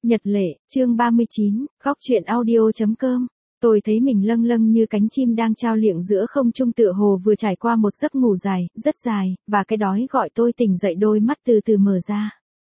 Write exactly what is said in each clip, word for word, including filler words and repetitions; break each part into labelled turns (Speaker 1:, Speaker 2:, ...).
Speaker 1: Nhật lệ, chương ba mươi chín, góc truyện audio.com. Tôi thấy mình lâng lâng như cánh chim đang trao liệng giữa không trung, tựa hồ vừa trải qua một giấc ngủ dài, rất dài, và cái đói gọi tôi tỉnh dậy, đôi mắt từ từ mở ra.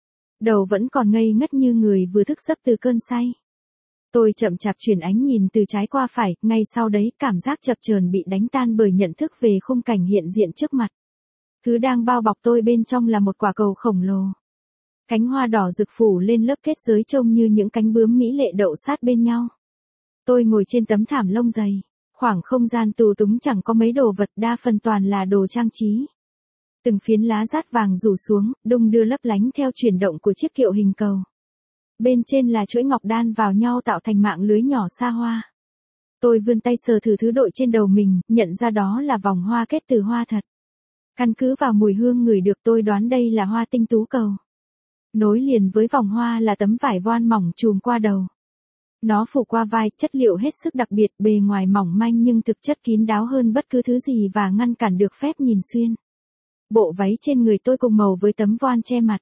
Speaker 1: Đầu vẫn còn ngây ngất như người vừa thức giấc từ cơn say. Tôi chậm chạp chuyển ánh nhìn từ trái qua phải, ngay sau đấy cảm giác chập chờn bị đánh tan bởi nhận thức về khung cảnh hiện diện trước mặt. Thứ đang bao bọc tôi bên trong là một quả cầu khổng lồ. Cánh hoa đỏ rực phủ lên lớp kết giới trông như những cánh bướm mỹ lệ đậu sát bên nhau. Tôi ngồi trên tấm thảm lông dày. Khoảng không gian tù túng chẳng có mấy đồ vật, đa phần toàn là đồ trang trí. Từng phiến lá rát vàng rủ xuống, đung đưa lấp lánh theo chuyển động của chiếc kiệu hình cầu. Bên trên là chuỗi ngọc đan vào nhau tạo thành mạng lưới nhỏ xa hoa. Tôi vươn tay sờ thử thứ đội trên đầu mình, nhận ra đó là vòng hoa kết từ hoa thật. Căn cứ vào mùi hương ngửi được, tôi đoán đây là hoa tinh tú cầu. Nối liền với vòng hoa là tấm vải voan mỏng trùm qua đầu. Nó phủ qua vai, chất liệu hết sức đặc biệt, bề ngoài mỏng manh nhưng thực chất kín đáo hơn bất cứ thứ gì và ngăn cản được phép nhìn xuyên. Bộ váy trên người tôi cùng màu với tấm voan che mặt.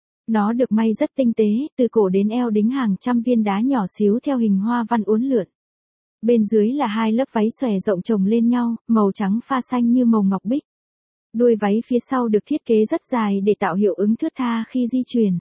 Speaker 1: Nó được may rất tinh tế, từ cổ đến eo đính hàng trăm viên đá nhỏ xíu theo hình hoa văn uốn lượn. Bên dưới là hai lớp váy xòe rộng chồng lên nhau, màu trắng pha xanh như màu ngọc bích. Đuôi váy phía sau được thiết kế rất dài để tạo hiệu ứng thướt tha khi di chuyển.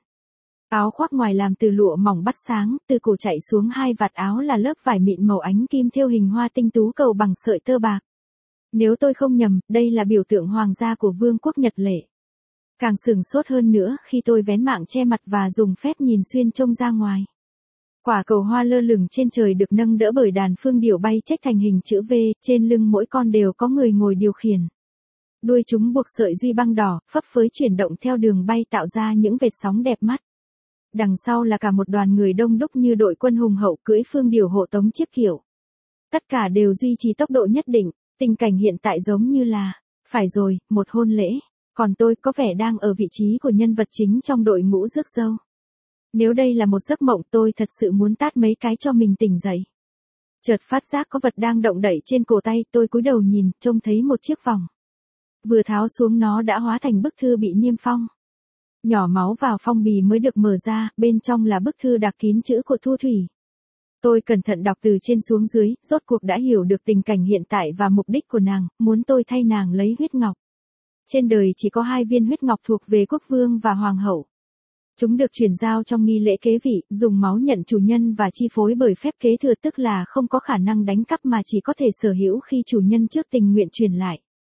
Speaker 1: Áo khoác ngoài làm từ lụa mỏng bắt sáng, từ cổ chạy xuống hai vạt áo là lớp vải mịn màu ánh kim thêu hình hoa tinh tú cầu bằng sợi tơ bạc. Nếu tôi không nhầm, đây là biểu tượng hoàng gia của Vương quốc Nhật Lệ. Càng sửng sốt hơn nữa khi tôi vén mạng che mặt và dùng phép nhìn xuyên trông ra ngoài. Quả cầu hoa lơ lửng trên trời được nâng đỡ bởi đàn phương điểu bay chếch thành hình chữ V, trên lưng mỗi con đều có người ngồi điều khiển. Đuôi chúng buộc sợi duy băng đỏ, phấp phới chuyển động theo đường bay tạo ra những vệt sóng đẹp mắt. Đằng sau là cả một đoàn người đông đúc như đội quân hùng hậu cưỡi phương điểu hộ tống chiếc kiệu. Tất cả đều duy trì tốc độ nhất định, tình cảnh hiện tại giống như là, phải rồi, một hôn lễ, còn tôi có vẻ đang ở vị trí của nhân vật chính trong đội ngũ rước dâu. Nếu đây là một giấc mộng, tôi thật sự muốn tát mấy cái cho mình tỉnh dậy. Chợt phát giác có vật đang động đậy trên cổ tay, tôi cúi đầu nhìn, trông thấy một chiếc vòng. Vừa tháo xuống nó đã hóa thành bức thư bị niêm phong. Nhỏ máu vào phong bì mới được mở ra, bên trong là bức thư đặc kín chữ của Thu Thủy. Tôi cẩn thận đọc từ trên xuống dưới, rốt cuộc đã hiểu được tình cảnh hiện tại và mục đích của nàng, muốn tôi thay nàng lấy huyết ngọc. Trên đời chỉ có hai viên huyết ngọc thuộc về quốc vương và hoàng hậu. Chúng được chuyển giao trong nghi lễ kế vị, dùng máu nhận chủ nhân và chi phối bởi phép kế thừa, tức là không có khả năng đánh cắp mà chỉ có thể sở hữu khi chủ nhân trước tình nguyện truyền lại.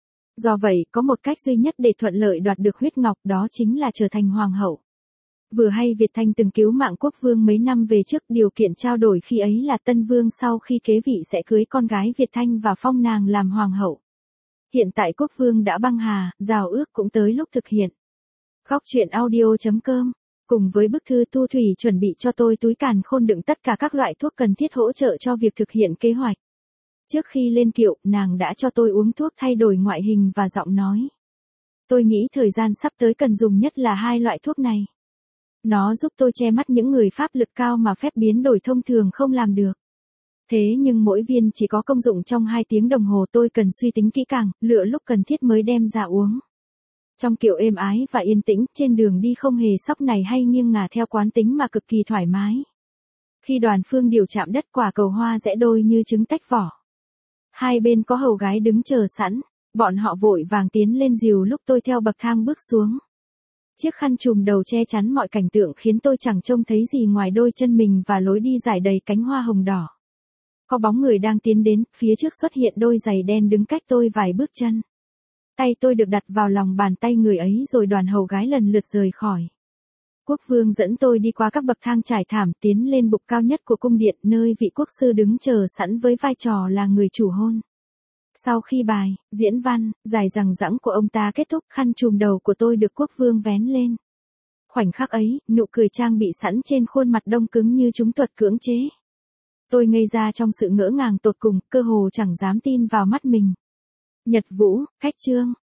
Speaker 1: Do vậy, có một cách duy nhất để thuận lợi đoạt được huyết ngọc, đó chính là trở thành hoàng hậu. Vừa hay Việt Thanh từng cứu mạng quốc vương mấy năm về trước, điều kiện trao đổi khi ấy là Tân Vương sau khi kế vị sẽ cưới con gái Việt Thanh và phong nàng làm hoàng hậu. Hiện tại quốc vương đã băng hà, giao ước cũng tới lúc thực hiện. Góc truyện audio.com. Cùng với bức thư, Thu Thủy chuẩn bị cho tôi túi càn khôn đựng tất cả các loại thuốc cần thiết hỗ trợ cho việc thực hiện kế hoạch. Trước khi lên kiệu, nàng đã cho tôi uống thuốc thay đổi ngoại hình và giọng nói. Tôi nghĩ thời gian sắp tới cần dùng nhất là hai loại thuốc này. Nó giúp tôi che mắt những người pháp lực cao mà phép biến đổi thông thường không làm được. Thế nhưng mỗi viên chỉ có công dụng trong hai tiếng đồng hồ, tôi cần suy tính kỹ càng, lựa lúc cần thiết mới đem ra uống. Trong kiệu êm ái và yên tĩnh, trên đường đi không hề sóc này hay nghiêng ngả theo quán tính mà cực kỳ thoải mái. Khi đoàn phương điểu chạm đất, quả cầu hoa rẽ đôi như trứng tách vỏ. Hai bên có hầu gái đứng chờ sẵn, bọn họ vội vàng tiến lên dìu lúc tôi theo bậc thang bước xuống. Chiếc khăn trùm đầu che chắn mọi cảnh tượng khiến tôi chẳng trông thấy gì ngoài đôi chân mình và lối đi dài đầy cánh hoa hồng đỏ. Có bóng người đang tiến đến, phía trước xuất hiện đôi giày đen đứng cách tôi vài bước chân. Tay tôi được đặt vào lòng bàn tay người ấy rồi đoàn hầu gái lần lượt rời khỏi. Quốc vương dẫn tôi đi qua các bậc thang trải thảm tiến lên bục cao nhất của cung điện, nơi vị quốc sư đứng chờ sẵn với vai trò là người chủ hôn. Sau khi bài, diễn văn, dài dằng dẵng của ông ta kết thúc, khăn trùm đầu của tôi được quốc vương vén lên. Khoảnh khắc ấy, nụ cười trang bị sẵn trên khuôn mặt đông cứng như chúng thuật cưỡng chế. Tôi ngây ra trong sự ngỡ ngàng tột cùng, cơ hồ chẳng dám tin vào mắt mình. Nhật Vũ, Khách Trương,